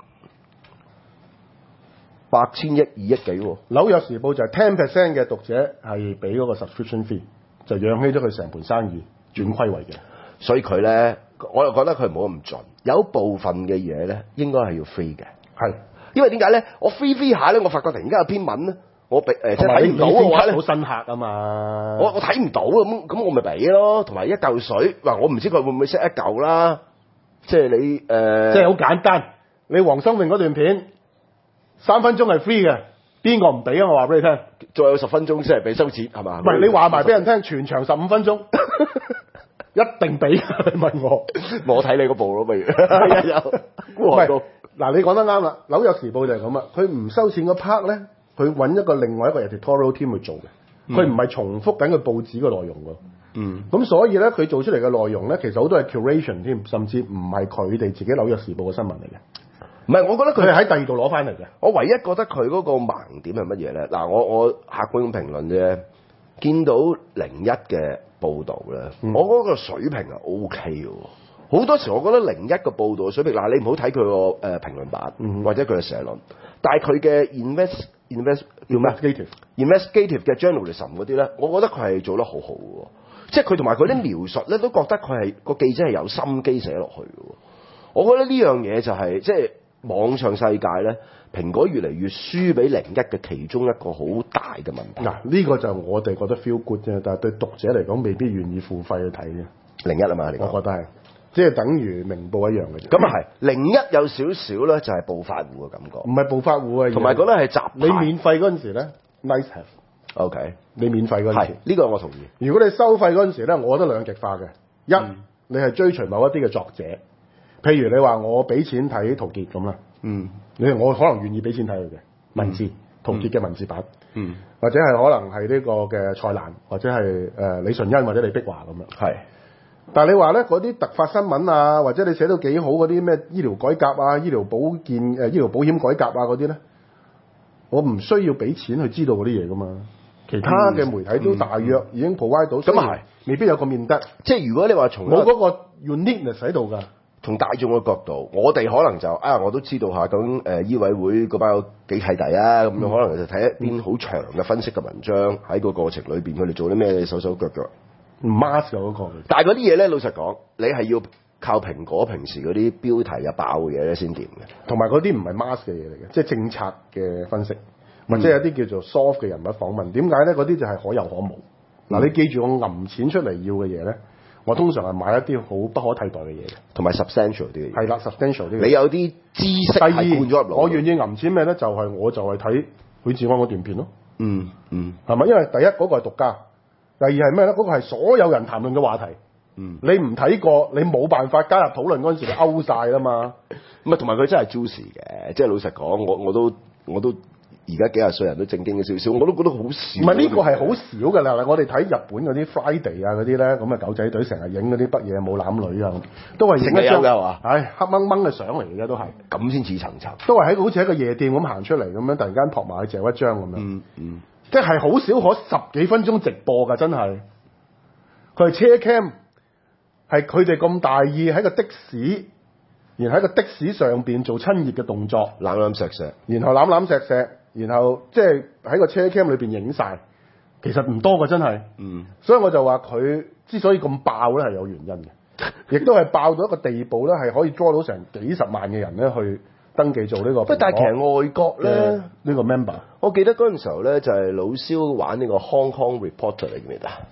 八千億二億幾喎。 紐約時報就係 ten percent 嘅讀者係俾嗰個 subscription fee，就養起咗佢成盤生意轉虧為嘅。 所以佢咧，我又覺得佢唔好咁盡。有部分嘅嘢咧，應該係要 free 嘅。 係， 因為點解咧？我 free free 下咧，我發覺突然間有篇文咧，我俾誒即係睇唔到嘅話咧， 好新客啊嘛。 我我睇唔到咁，咁我咪俾咯。同埋一嚿水，嗱我唔知佢會唔會 set 一嚿啦。即係你誒，呃、 即係好簡單。你黃心穎嗰段片三分鐘係 free 嘅，邊個唔俾啊？我話俾你聽， 再有十分鐘先係俾收錢係嘛？ 唔係你話埋俾人聽，全場十五分鐘。一定俾，你問我， 我睇你嗰部咯，不如係啊有，唔係嗱，你講得啱啦，紐約時報就係咁啊，佢唔收錢嗰 part 咧，佢揾一個另外一個 editorial team 去做嘅，佢唔係重複緊個報紙嘅內容㗎，嗯，咁所以咧，佢做出嚟嘅內容咧，其實好多係 curation 添，甚至唔係佢哋自己紐約時報嘅新聞嚟嘅， 唔係，我覺得佢係喺第二度攞翻嚟嘅。 我唯一覺得佢嗰個盲點係乜嘢咧？嗱，我我客觀咁評論啫，見到零一嘅報導咧，嗯、我嗰個水平係 O K 嘅喎。好多時我覺得零一個報導嘅水平，嗱你唔好睇佢個誒評論版，嗯、或者佢嘅社論，但係佢嘅 invest invest 叫咩 investigative investigative 嘅 journalism 嗰啲咧，我覺得佢係做得好好嘅喎。即係佢同埋佢啲描述咧，都覺得佢係個記者係有心機寫落去嘅喎。我覺得呢樣嘢就係、是、即係網上世界咧，蘋果越嚟越輸俾零一嘅其中一個好大嘅問題。 嗱，呢個就我哋覺得 feel good 啫，但係對讀者嚟講未必願意付費去睇嘅。 零一啊嘛，你講我覺得係，即係等於明報一樣嘅啫。 咁啊係，零一有少少咧就係暴發戶嘅感覺， 唔係暴發戶啊， 同埋覺得係集你免費嗰陣時咧 ，nice have。OK， 你免費嗰陣時， 呢、這個我同意。 如果你收費嗰陣時咧，我覺得兩極化嘅。一，嗯、你係追隨某一啲嘅作者，譬如你話我俾錢睇陶傑咁啦，嗯，你我可能願意俾錢睇佢嘅文字，陶傑嘅文字版，嗯，或者係可能係呢個嘅蔡瀾，或者係誒、呃、李淳恩或者李碧華咁樣，係。但係你話咧嗰啲突發新聞啊，或者你寫到幾好嗰啲咩醫療改革啊、醫療保健誒、呃、醫療保險改革啊嗰啲咧，我唔需要俾錢去知道嗰啲嘢噶嘛。其他嘅媒體都大約已經 provide 到，咁啊係，未必有個面得。 即係如果你話從冇嗰個 uniqueness 喺度㗎。 從大眾嘅角度，我哋可能就啊，我都知道下咁誒、呃、醫委會嗰班有幾契弟啊，咁樣、嗯、可能就睇一篇好長嘅分析嘅文章，喺個過程裏邊佢哋做啲咩手手腳腳。 唔 mask 嗰個， 但係嗰啲嘢咧，老實講，你係要靠蘋果平時嗰啲標題啊爆嘅嘢咧先掂嘅。同埋嗰啲唔係 mask 嘅嘢嚟嘅，即係政策嘅分析，或者有啲叫做 soft 嘅人物訪問。點解咧？嗰啲就係可有可無。嗱、嗯，你記住我揞錢出嚟要嘅嘢咧。我通常係買一啲好不可替代嘅嘢， 同埋 substantial 啲嘅嘢。 係啦 substantial 啲。 你有啲知識係灌咗入腦。 我願意揞錢咩咧？就係、是、我就係睇許志安嗰段片咯。 嗯嗯， 係咪？因為第一嗰、那個係獨家，第二係咩咧？嗰、那個係所有人談論嘅話題。嗯，你唔睇過，你冇辦法加入討論嗰陣時，就勾晒啦嘛。 咁啊，同埋佢真係 juicy 嘅，即係老實講，我我都我都。而家幾廿歲人都正經嘅少少，我都覺得好少。唔係呢個係好少㗎啦！我哋睇日本嗰啲 Friday 啊嗰啲咧，咁啊狗仔隊成日影嗰啲北野武攬女啊，都係影一張㗎嘛。唉，黑掹掹嘅相嚟嘅都係。咁先似層層。都係喺好似喺個夜店咁行出嚟咁樣，突然間撲埋去嚼一張咁樣。嗯嗯。即係好少可十幾分鐘直播㗎，真係。佢係車 cam，係佢哋咁大意喺個的士，然後喺個的士上邊做親熱嘅動作， 攬攬錫錫， 然後攬攬錫錫。然後即係喺個車 cam 裏邊影晒，其實唔多㗎真係。嗯，所以我就話佢之所以咁爆咧係有原因嘅，亦都係爆到一個地步咧係可以 draw 到成幾十萬嘅人咧去登記做呢個。不過但係其實外國咧呢、呢個 member， 我記得嗰陣時候咧就係老蕭玩呢個 Hong Kong Reporter 嚟嘅，記唔記得？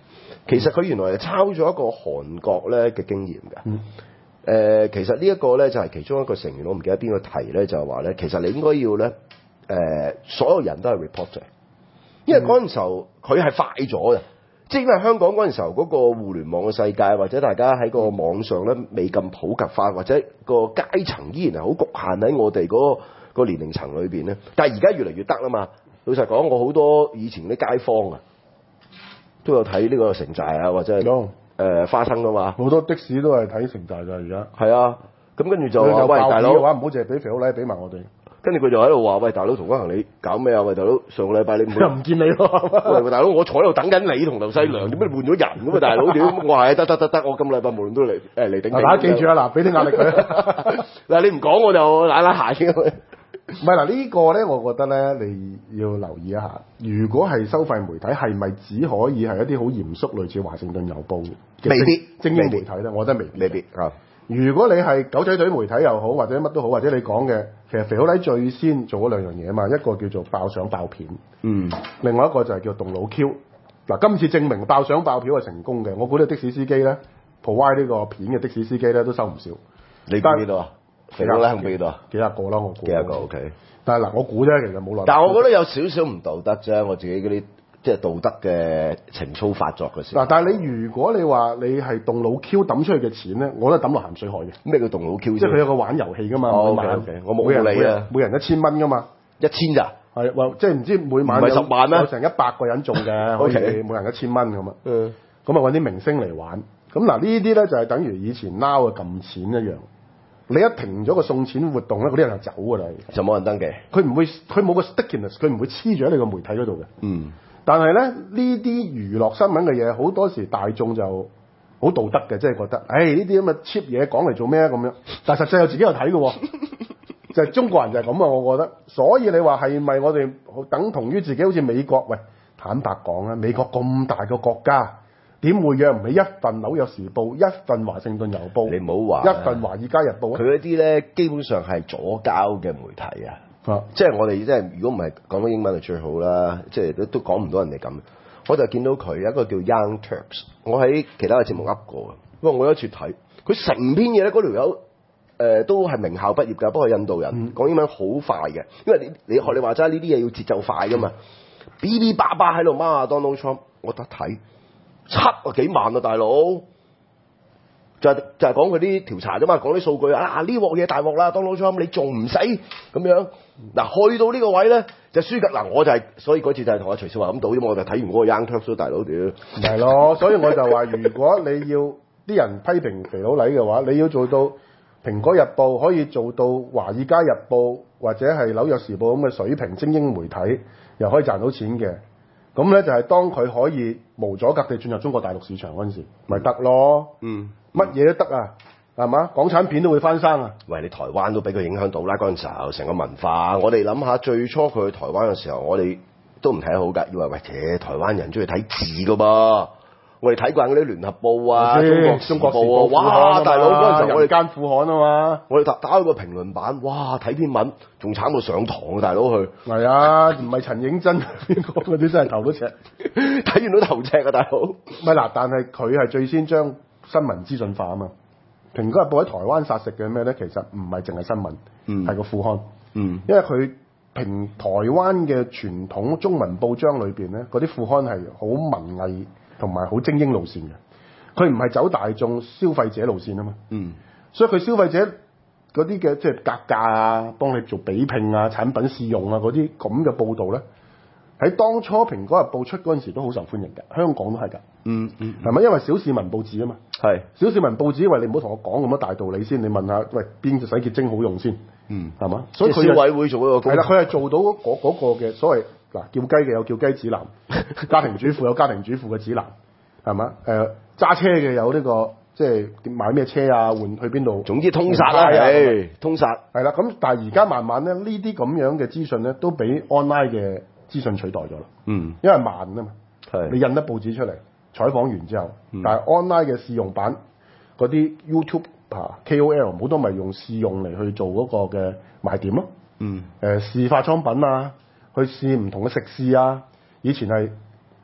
其實佢原來係抄咗一個韓國咧嘅經驗㗎。 嗯誒、呃，其實呢一個咧就係其中一個成員，我唔記得邊個提咧，就係話咧，其實你應該要咧，誒、呃，所有人都係 reporter，因為嗰陣時候佢係快咗嘅，即係因為香港嗰陣時候嗰個互聯網嘅世界，或者大家喺個網上咧未咁普及化，或者個階層依然係好局限喺我哋嗰、那個、個年齡層裏邊咧。但係而家越嚟越得啦嘛。老實講，我好多以前啲街坊啊，都有睇呢個城寨啊，或者係。 有誒、呃、花生噶嘛， 好多的士都係睇城寨㗎而家。 係啊，咁跟住就話有喂大佬嘅話唔好淨係俾肥佬禮，俾埋我哋。 跟住佢就喺度話喂大佬，同關行你搞咩啊？喂大佬，上個禮拜你唔又唔見你喎。 喂大佬，我坐喺度等緊你同劉細良，點解你換咗人咁啊？大佬屌，我話得得得得，我今禮拜無論都嚟誒嚟頂頂。 大家記住啊，嗱，俾啲壓力佢。 嗱你唔講我就懶懶鞋嘅。 唔係嗱，呢個咧，我覺得咧，你要留意一下。如果係收費媒體，係咪只可以係一啲好嚴肅，類似華盛頓郵報嘅未必精英媒體咧？我覺得未必。 未必啊！ 如果你係狗仔隊媒體又好，或者乜都好，或者你講嘅，其實肥佬黎最先做咗兩樣嘢啊嘛，一個叫做爆相爆片， 嗯， 另外一個就係叫動腦 Q。嗱，今次證明爆相爆片係成功嘅，我估啲的士司機咧 provide 呢個片嘅的，的士司機咧都收唔少。 你估幾多啊？肥佬黎肯俾幾多啊？ 幾廿個啦，我估。 幾廿個 OK。 但係嗱，我估啫，其實冇耐。 但係我覺得有少少唔道德啫，我自己嗰啲即係道德嘅情操發作嘅時候。 嗱，但係你如果你話你係動腦 Q 抌出去嘅錢咧，我都係抌落鹹水海嘅。 咩叫動腦 Q？ 即係佢有個玩遊戲噶嘛， 哦、 每晚 okay, okay, 我冇每人理啊， 每人一千蚊噶嘛， 一千咋？ 係話即係唔知每晚唔係十萬咩？ 有成一百個人中嘅，可以 Okay. 每人一千蚊咁啊。 嗯， 咁啊揾啲明星嚟玩。咁嗱呢啲咧就係等於以前 Now 嘅撳錢一樣。你一停咗個送錢活動咧，嗰啲人就走㗎啦， 就冇人登記。 佢唔會，佢冇個 stickiness，佢唔會黐住喺你個媒體嗰度嘅。 嗯。 但係咧，呢啲娛樂新聞嘅嘢，好多時大眾就好道德嘅，即係覺得，誒呢啲咁嘅 cheap 嘢講嚟做咩啊咁樣？但係實際有自己有睇嘅喎，就係中國人就係咁啊！我覺得，所以你話係咪我哋等同於自己好似美國？喂，坦白講啊，美國咁大個國家。點會養唔起一份紐約時報、一份華盛頓郵報？ 你唔好話一份華爾街日報啊！ 佢嗰啲咧基本上係左膠嘅媒體啊， 啊即係我哋即係如果唔係講到英文就最好啦，即係都都講唔到人哋咁。我就見到佢有一個叫 Young Turks，我喺其他嘅節目噏過嘅。不過我有一次睇佢成篇嘢咧，嗰條友誒都係名校畢業㗎，不過印度人、嗯、講英文好快嘅，因為你你學你話齋呢啲嘢要節奏快㗎嘛，嗶嗶叭叭喺度罵啊 Donald Trump，我得睇。七啊幾萬啊大佬，就係、是、就係講佢啲調查啫嘛，講啲數據啊，呢鑊嘢大鑊啦 Donald Trump 你仲唔死咁樣？嗱去到呢個位咧就輸㗎嗱，我就係、是、所以嗰次就係同阿徐少華咁賭啫嘛，我就睇完嗰個 Young Turks 大佬屌， 係咯，所以我就話如果你要啲人批評肥佬黎嘅話，你要做到蘋果日報可以做到華爾街日報或者係紐約時報咁嘅水平精英媒體，又可以賺到錢嘅。咁咧就係當佢可以無阻隔地進入中國大陸市場嗰陣時，咪得咯。嗯，乜嘢都得啊，係嘛？港產片都會翻生啊。喂，你台灣都俾佢影響到啦，嗰陣時候成個文化。我哋諗下最初佢去台灣嘅時候，我哋都唔睇得好㗎，以為喂，且台灣人中意睇字㗎噃。我哋睇慣嗰啲聯合報啊、中國中國時報，哇！大佬嗰陣時候我哋間副刊啊嘛， 我哋打打開個評論版，哇！睇篇文仲慘過上堂啊，大佬去。係啊，唔係陳映真邊個嗰啲真係頭都赤， 睇完都頭赤啊，大佬。唔係嗱，但係佢係最先將新聞資訊化啊嘛。蘋果日報喺台灣殺食嘅咩咧？其實唔係淨係新聞，係、嗯、個副刊。嗯，因為佢平台灣嘅傳統中文報章裏邊咧，嗰啲副刊係好文藝。同埋好精英路線嘅，佢唔係走大眾消費者路線啊嘛，嗯，所以佢消費者嗰啲嘅即係格價啊，幫你做比拼啊、產品試用啊嗰啲咁嘅報導咧，喺當初蘋果日報出嗰陣時都好受歡迎嘅，香港都係㗎，嗯嗯，係咪因為小市民報紙啊嘛？係小市民報紙，喂你唔好同我講咁多大道理先，你問下喂邊隻洗潔精好用先，嗯，係嘛？所以佢消委會做嗰個工係啦，佢係做到嗰嗰個嘅所謂。嗱，叫雞嘅有叫雞指南，家庭主婦有家庭主婦嘅指南，係嘛？誒、呃，揸車嘅有呢、這個，即係買咩車啊，換去邊度？ 總之通殺啦，係通殺。係啦，咁但係而家慢慢咧，呢啲咁樣嘅資訊咧，都俾 online 嘅資訊取代咗啦。嗯，因為慢啊嘛。係。你印得報紙出嚟，採訪完之後，嗯、但係 online 嘅試用版嗰啲 YouTube 啊 K O L 好多咪用試用嚟去做嗰個嘅賣點咯。嗯。誒、呃，試化妝品啊。去試唔同嘅食肆啊！以前係一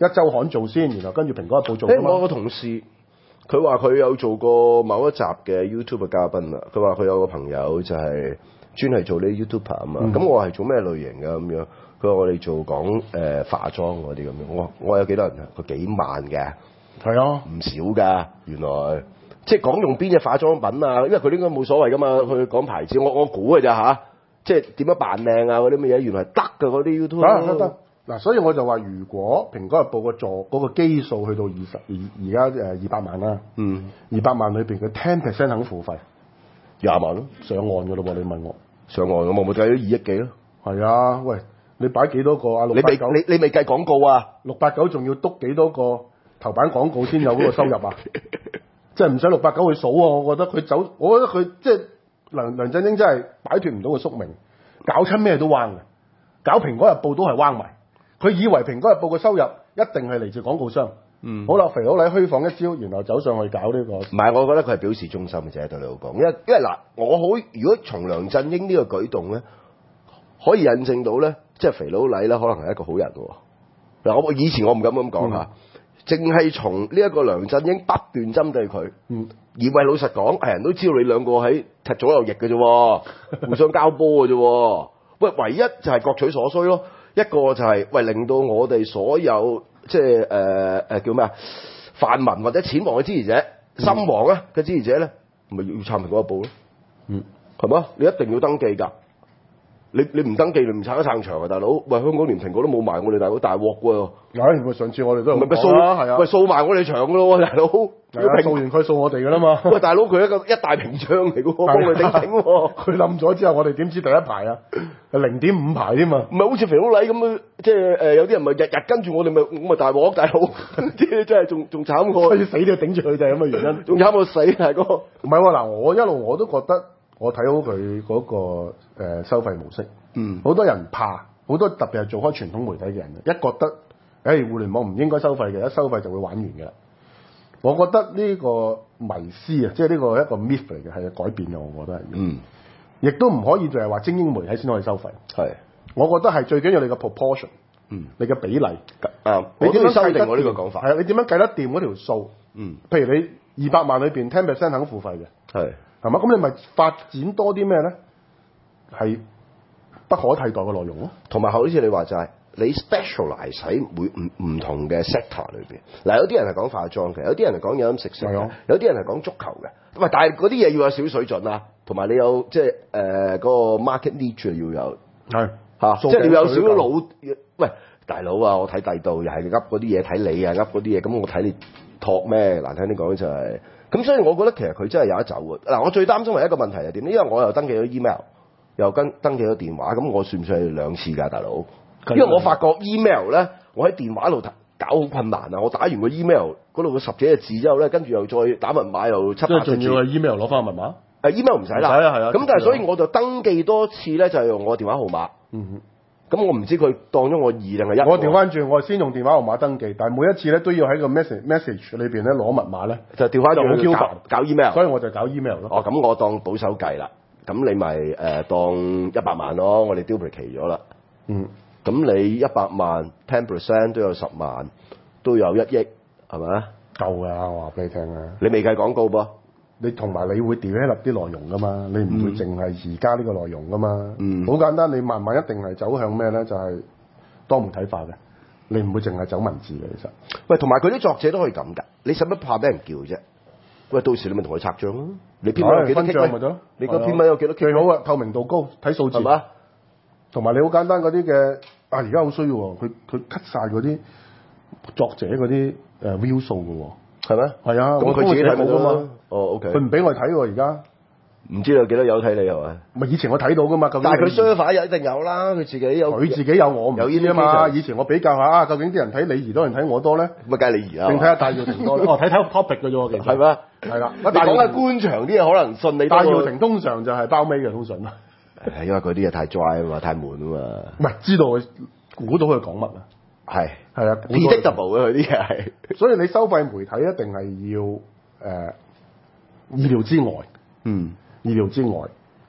一週刊做先，然後跟住蘋果日報做㗎誒，我嘛。 個同事佢話佢有做過某一集嘅 YouTube 嘅嘉賓啦。佢話佢有個朋友就係專係做呢啲 YouTuber 啊嘛。咁、 嗯我係做咩類型嘅咁樣？佢話我哋做講誒、呃、化妝嗰啲咁樣。我話我有幾多人啊？佢幾萬嘅， 係啊， 唔少㗎。原來即係講用邊隻化妝品啊？因為佢應該冇所謂㗎嘛。佢講牌子，我我估㗎咋嚇？即係點樣扮靚啊嗰啲乜嘢？原來得㗎嗰啲 YouTube。 得得嗱，所以我就話，如果蘋果日報個座嗰、嗰個基數去到二十而而家誒二百萬啦， 嗯， 二百萬裏邊佢 ten percent 肯付費廿萬咯， 上岸㗎咯喎，你問我上岸咁我咪計咗二億幾咯。 係啊，喂，你擺幾多個啊？六你未八九你你未計廣告啊？ 六八九仲要督幾多個頭版廣告先有嗰個收入啊？即係唔使六八九去數啊！我覺得佢走，我覺得佢即係梁梁振英真係擺脱唔到個宿命，搞親咩都彎嘅，搞蘋果日報都係彎埋。佢以為蘋果日報嘅收入一定係嚟自廣告商。 嗯， 好啦，肥佬黎虛晃一招，然後走上去搞呢、呢個。 唔係，我覺得佢係表示忠心嘅啫，對你好講。因為因為嗱，我好如果從梁振英呢個舉動咧，可以印證到咧，即係肥佬黎咧，可能係一個好人喎。嗱，我以前我唔敢咁講嚇，淨係從呢一個梁振英不斷針對佢。 嗯。 而喂，老實講，係人都知道你兩個喺踢左右翼嘅啫，互相交波嘅啫。喂，唯一就係各取所需咯。一個就係、是、喂，令到我哋所有即係誒誒叫咩啊？泛民或者淺黃嘅支持者、深黃啊嘅支持者咧，咪要撐蘋果日報咯。 嗯， 係嘛？你一定要登記㗎。你你唔登記，你唔撐一撐場啊，大佬！喂，香港連蘋果都冇埋，我哋大佬大鑊喎。 唉，咪上次我哋都咪咪掃啦，係啊， 喂掃埋我哋場㗎咯喎，大佬！ 係啊，掃完佢掃我哋㗎啦嘛。 喂，大佬佢一個一大屏障嚟㗎喎，幫佢頂頂喎。 佢冧咗之後，我哋點知第一排啊？零點五排添嘛。 唔係好似肥佬黎咁樣，即係誒有啲人咪日日跟住我哋咪我咪大鑊，大佬！即係真係仲仲慘過。 所以死都要頂住佢就係咁嘅原因。 仲慘過死，大哥。 唔係喎，嗱，我一路我都覺得我睇好佢嗰、嗰個、呃、收費模式。 嗯。 好多人怕，好多特別係做開傳統媒體嘅人，一覺得誒、欸、互聯網唔應該收費嘅，一收費就會玩完嘅啦。我覺得呢個迷思啊，即係呢個一個 myth 嚟嘅，係改變嘅。我覺得係。嗯。亦都唔可以就係話精英媒體先可以收費。 係。我我覺得係最緊要你個 proportion。 嗯。 你嘅比例。 啊， 你點樣修計得訂我呢個講法？ 係啊，你點樣計得掂嗰條數？ 嗯。 譬如你二百萬裏邊 ten percent 肯付費嘅。 係。 係嘛？咁你咪發展多啲咩咧？係不可替代嘅內容咯。 同埋好似你話就係、是、你 specialize 喺每唔唔同嘅 sector 裏邊。嗱，有啲人係講化妝嘅，有啲人係講飲食食嘅，有啲人係講足球嘅。喂，但係嗰啲嘢要有少水準啊，同埋你有即係誒嗰個 market niche 要有係嚇， 啊、 即係你要有少少腦。喂，大佬啊，我睇第度又係噏嗰啲嘢，睇你啊噏嗰啲嘢，咁我睇你托咩？難聽啲講就係、是。咁所以我覺得其實佢真係有得走嘅。嗱，我最擔心係一個問題係點？因為我又登記咗 email，又跟登記咗電話，咁我算唔算係兩次㗎，大佬？因為我發覺 email 咧，我喺電話度搞好困難啊！我打完個 email 嗰度個十幾個字之後咧，跟住又再打密碼又七八隻字。 即係仲要係 email 攞翻個密碼？ 誒 email 唔使啦， 係啊係啊。 咁但係所以我就登記多次咧，就係用我電話號碼。 嗯哼。 咁我唔知佢當咗我二定係一。 我調翻轉，我先用電話號碼登記，但係每一次咧都要喺個 message message 裏邊咧攞密碼咧， 就調翻轉就好搞搞 email。 所以我就搞 email 咯。 哦，咁我當保守計啦，咁你咪誒、呃、當一百萬咯，我哋 duplicate 咗啦。 嗯。 咁你一百萬 ten percent 都有十萬，都有一億，係咪啊？ 夠㗎，我話俾你聽啊！ 你未計廣告噃？ 你同埋你會 develop 啲內容㗎嘛？你唔會淨係而家呢個內容㗎嘛？ 嗯。 好簡單，你慢慢一定係走向咩咧？就係、是、多媒體化嘅。你唔會淨係走文字嘅，其實。 喂，同埋佢啲作者都可以咁㗎，你使乜怕俾人叫啫？喂，到時你咪同佢拆帳咯。你篇文有幾多 K 咪得？ 你個篇文有幾多 K？ 最好啊，透明度高，睇數字。 係嘛？ 同埋你好簡單嗰啲嘅，啊而家好需要喎，佢佢 cut 曬嗰啲作者嗰啲誒 view 數嘅喎， 係咩？ 係啊， 咁佢自己睇到㗎嘛。 哦 ，OK。 佢唔俾我睇喎，而家。 唔知有幾多友睇你係咪？ 咪以前我睇到㗎嘛，究竟但係佢 server 一定有啦，佢自己有。 佢自己有，我唔有知啊嘛。以前我比較下啊，究竟啲人睇李怡多定睇我多咧？ 咪梗係李怡啦。 定睇下戴耀廷多？哦，睇睇 topic 嘅啫喎，其實。 係咩？ 係啦。 你講下官場啲嘢，可能信你多。 戴耀廷通常就係包尾嘅，通常。 係因為嗰啲嘢太 dry 啊嘛，太悶啊嘛。 唔係知道佢估到佢講乜啊？ 係係啊 ，predictable 嘅佢啲嘢係。 所以你收費媒體一定係要誒、呃、意料之外， 嗯， 意料之外。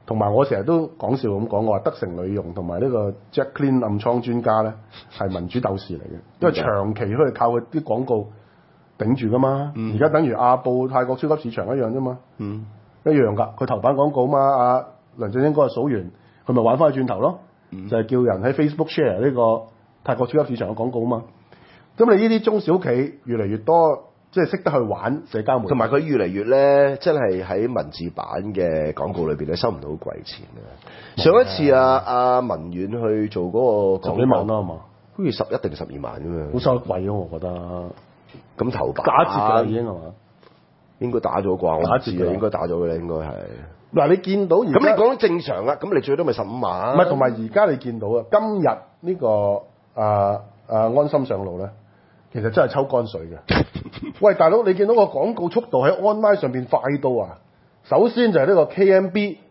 同埋我成日都講笑咁講，我話德成女傭同埋呢個 Jacqueline 暗瘡專家咧係民主鬥士嚟嘅，因為長期都係靠佢啲廣告頂住噶嘛。而家、嗯、等於亞布泰國超級市場一樣啫嘛，嗯、一樣㗎。佢頭版廣告嘛，阿梁振英嗰日數完，佢咪玩翻去轉頭咯，嗯、就係叫人喺 Facebook share 呢個泰國超級市場嘅廣告啊嘛。咁你呢啲中小企越嚟越多。即係識得去玩社交媒體， 同埋佢越嚟越咧，真係喺文字版嘅廣告裏邊咧收唔到貴錢嘅。上一次啊阿文遠去做嗰個十幾萬啦，係嘛？ 好似十一定十二萬咁樣。 好收得貴咯，我覺得。 咁頭版打折㗎啦，已經係嘛？ 應該打咗啩？ 打折㗎， 應該打咗嘅啦，應該係。 嗱，你見到而家咁你講正常啦，咁你最多咪十五萬。 唔係，同埋而家你見到啊，今日呢個啊啊安心上路咧，其實真係抽乾水嘅。喂，大佬，你見到個廣告速度喺 online 上邊快到啊！首先就係呢個 K M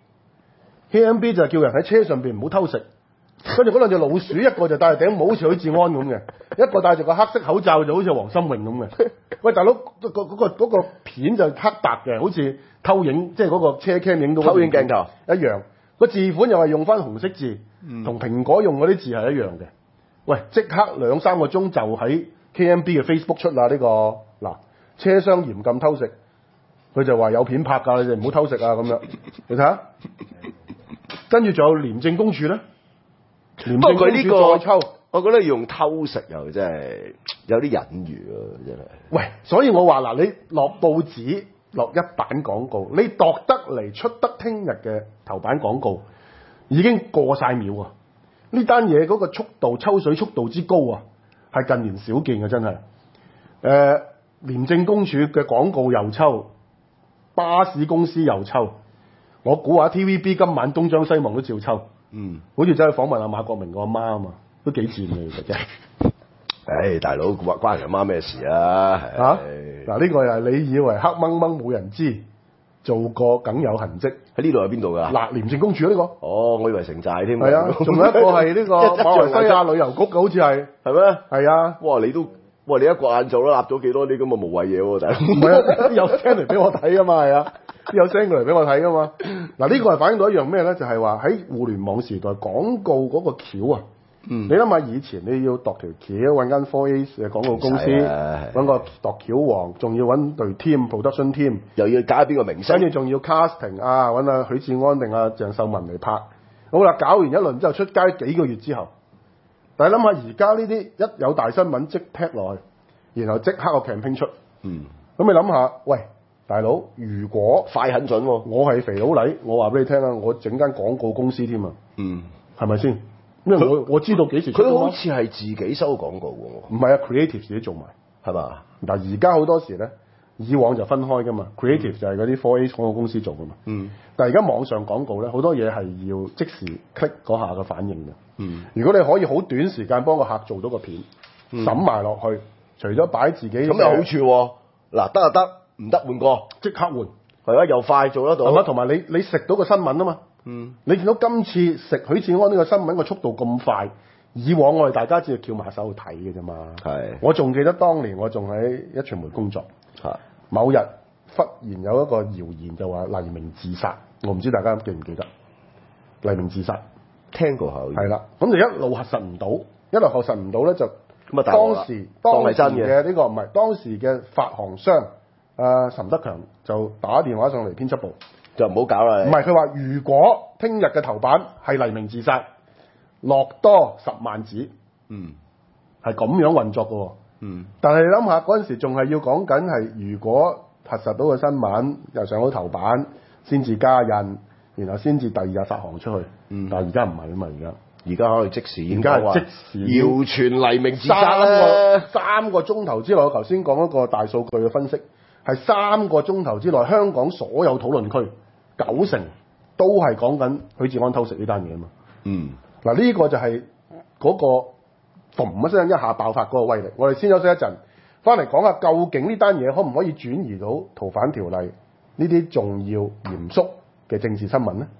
B，K M B 就係叫人喺車上邊唔好偷食，跟住嗰兩隻老鼠，一個就戴頂帽好似許志安咁嘅，一個戴住個黑色口罩就好似黃心穎咁嘅。喂，大佬，嗰、嗰個嗰、嗰個片就黑白嘅，好似偷影，即係嗰個車 cam 影到偷影鏡頭一樣。個字款又係用翻紅色字，同蘋果用嗰啲字係一樣嘅。喂，即刻兩三個鐘就喺 K M B 嘅 Facebook 出啦呢、呢個嗱。車廂嚴禁偷食，佢就話有片拍㗎，你哋唔好偷食啊咁樣。你睇下，跟住仲有廉政公署咧，廉政公署再抽， 我覺得用偷食又真係有啲隱喻啊，真係。 喂，所以我話嗱，你落報紙落一版廣告，你度得嚟出得聽日嘅頭版廣告，已經過晒秒啊！呢單嘢嗰個速度抽水速度之高啊，係近年少見嘅，真係。誒、呃。廉政公署嘅廣告又抽，巴士公司又抽，我估下 T V B 今晚東張西望都照抽，嗯，好似走去訪問阿馬國明個阿媽啊嘛，都幾賤嘅其實真係。 唉，大佬關關人阿媽咩事啊？ 嚇嗱，呢個又係你以為黑掹掹冇人知，做過梗有痕跡。 喺呢度係邊度㗎？ 嗱，廉政公署呢個。 哦，我以為城寨添。 係啊，仲有一個係呢個馬來西亞旅遊局嘅，好似係。係咩？係啊。 哇！你都〜哇！你一個晏晝都立咗幾多啲咁嘅無謂嘢喎，大佬。 唔係啊，有 send 嚟俾我睇噶嘛，係啊，有 send 過嚟俾我睇噶嘛。嗱，呢個係反映到一樣咩咧？就係話喺互聯網時代廣告嗰個橋啊。嗯。你諗下以前你要度條橋，揾間 four A 嘅廣告公司，揾個度橋王，仲要揾隊 team production team， 又要加邊個明星， 跟住仲要 casting 啊，揾阿許志安定阿鄭秀文嚟拍。好啦，搞完一輪之後出街幾個月之後。但係諗下而家呢啲一有大新聞即踢落去，然後即刻個 campaign 出，嗯，咁你諗下，喂，大佬，如果快很準喎， 我係肥佬黎，我話俾你聽啦，我整間廣告公司添啊，嗯，係咪先？因為我我知道幾時出， 佢好似係自己收廣告喎， 唔係啊 ，creative 自己做埋， 係嘛？ 但係而家好多時咧，以往就分開噶嘛 ，creative 就係嗰啲 four A 廣告公司做噶嘛，嗯，但係而家網上廣告咧，好多嘢係要即時 click 嗰下嘅反應嘅。嗯，如果你可以好短時間幫個客做到個片，審埋落去，除咗擺自己咁有好處喎。嗱，得就得，唔得換過， 即刻換， 係啊，又快做得到。 係嘛？同埋你你食到個新聞啊嘛。嗯。你見到今次食許志安呢個新聞個速度咁快，以往我哋大家只係翹埋手去睇嘅啫嘛。係。我仲記得當年我仲喺一傳媒工作，係。某日忽然有一個謠言就話黎明自殺，我唔知大家記唔記得黎明自殺。 聽過口係啦，咁就一路核實唔到，一路核實唔到咧就咁啊！當時當當時嘅呢個唔係當時嘅發行商啊岑德強就打電話上嚟編輯部， 就唔好搞啦。 唔係佢話如果聽日嘅頭版係黎明自殺，落多十萬紙，嗯，係咁樣運作嘅，嗯。但係你諗下嗰陣時仲係要講緊係如果核實到個新聞又上到頭版，先至加印。然後先至第二日發行出去，嗯、但係而家唔係啊嘛，而家而家可以即時， 而家係即時謠傳黎明自殺三個三個鐘頭之內，我頭先講一個大數據嘅分析，係三個鐘頭之內，香港所有討論區九成都係講緊許志安偷食呢單嘢啊嘛。嗯，嗱呢個就係嗰個嘣一聲一下爆發嗰個威力。我哋先休息一陣，翻嚟講下究竟呢單嘢可唔可以轉移到逃犯條例呢啲重要嚴肅嘅政治新聞咧？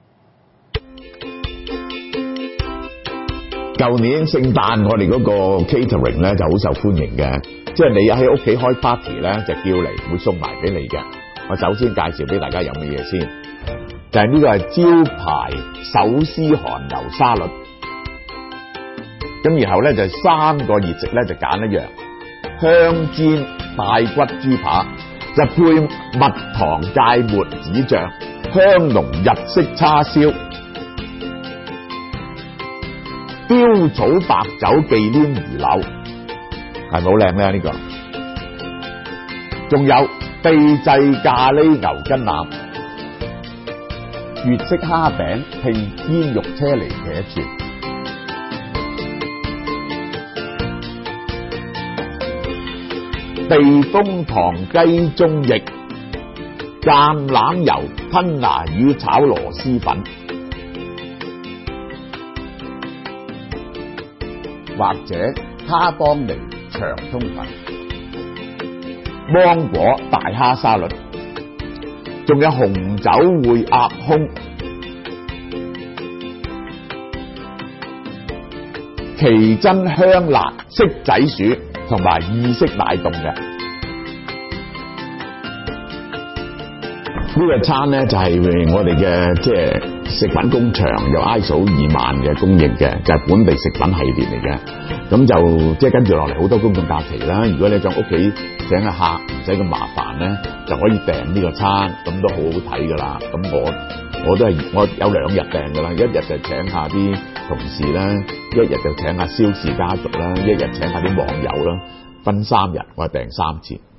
舊年聖誕我哋嗰個 catering 咧就好受歡迎嘅，即係你喺屋企開 party 咧就叫嚟會送埋俾你嘅。我首先介紹俾大家飲嘅嘢先。 就係呢個係招牌手撕韓牛沙律。咁然後咧就三個熱食咧就揀一樣香煎帶骨豬扒，就配蜜糖芥末子醬，香濃日式叉燒，標草白酒忌廉魚柳，係咪好靚咧？呢、這個仲有秘製咖喱牛筋腩、粵式蝦餅拼煙肉車厘茄串。地豐糖雞中翼、橄欖油吞拿魚炒螺絲粉，或者卡邦尼長通粉、芒果大蝦沙律，仲有紅酒燴鴨胸、奇珍香辣骰仔薯同埋意式奶凍嘅。呢個餐咧就係我哋嘅即係食品工場有 I S O 二萬嘅供應嘅，就係本地食品系列嚟嘅。咁就即係跟住落嚟好多公眾假期啦。如果你喺屋企請個客唔使咁麻煩咧，就可以訂呢個餐，咁都好好睇噶啦。咁我我都係我有兩日訂噶啦，一日就請下啲同事啦，一日就請下蕭氏家族啦，一日請下啲網友啦，分三日我係訂三次。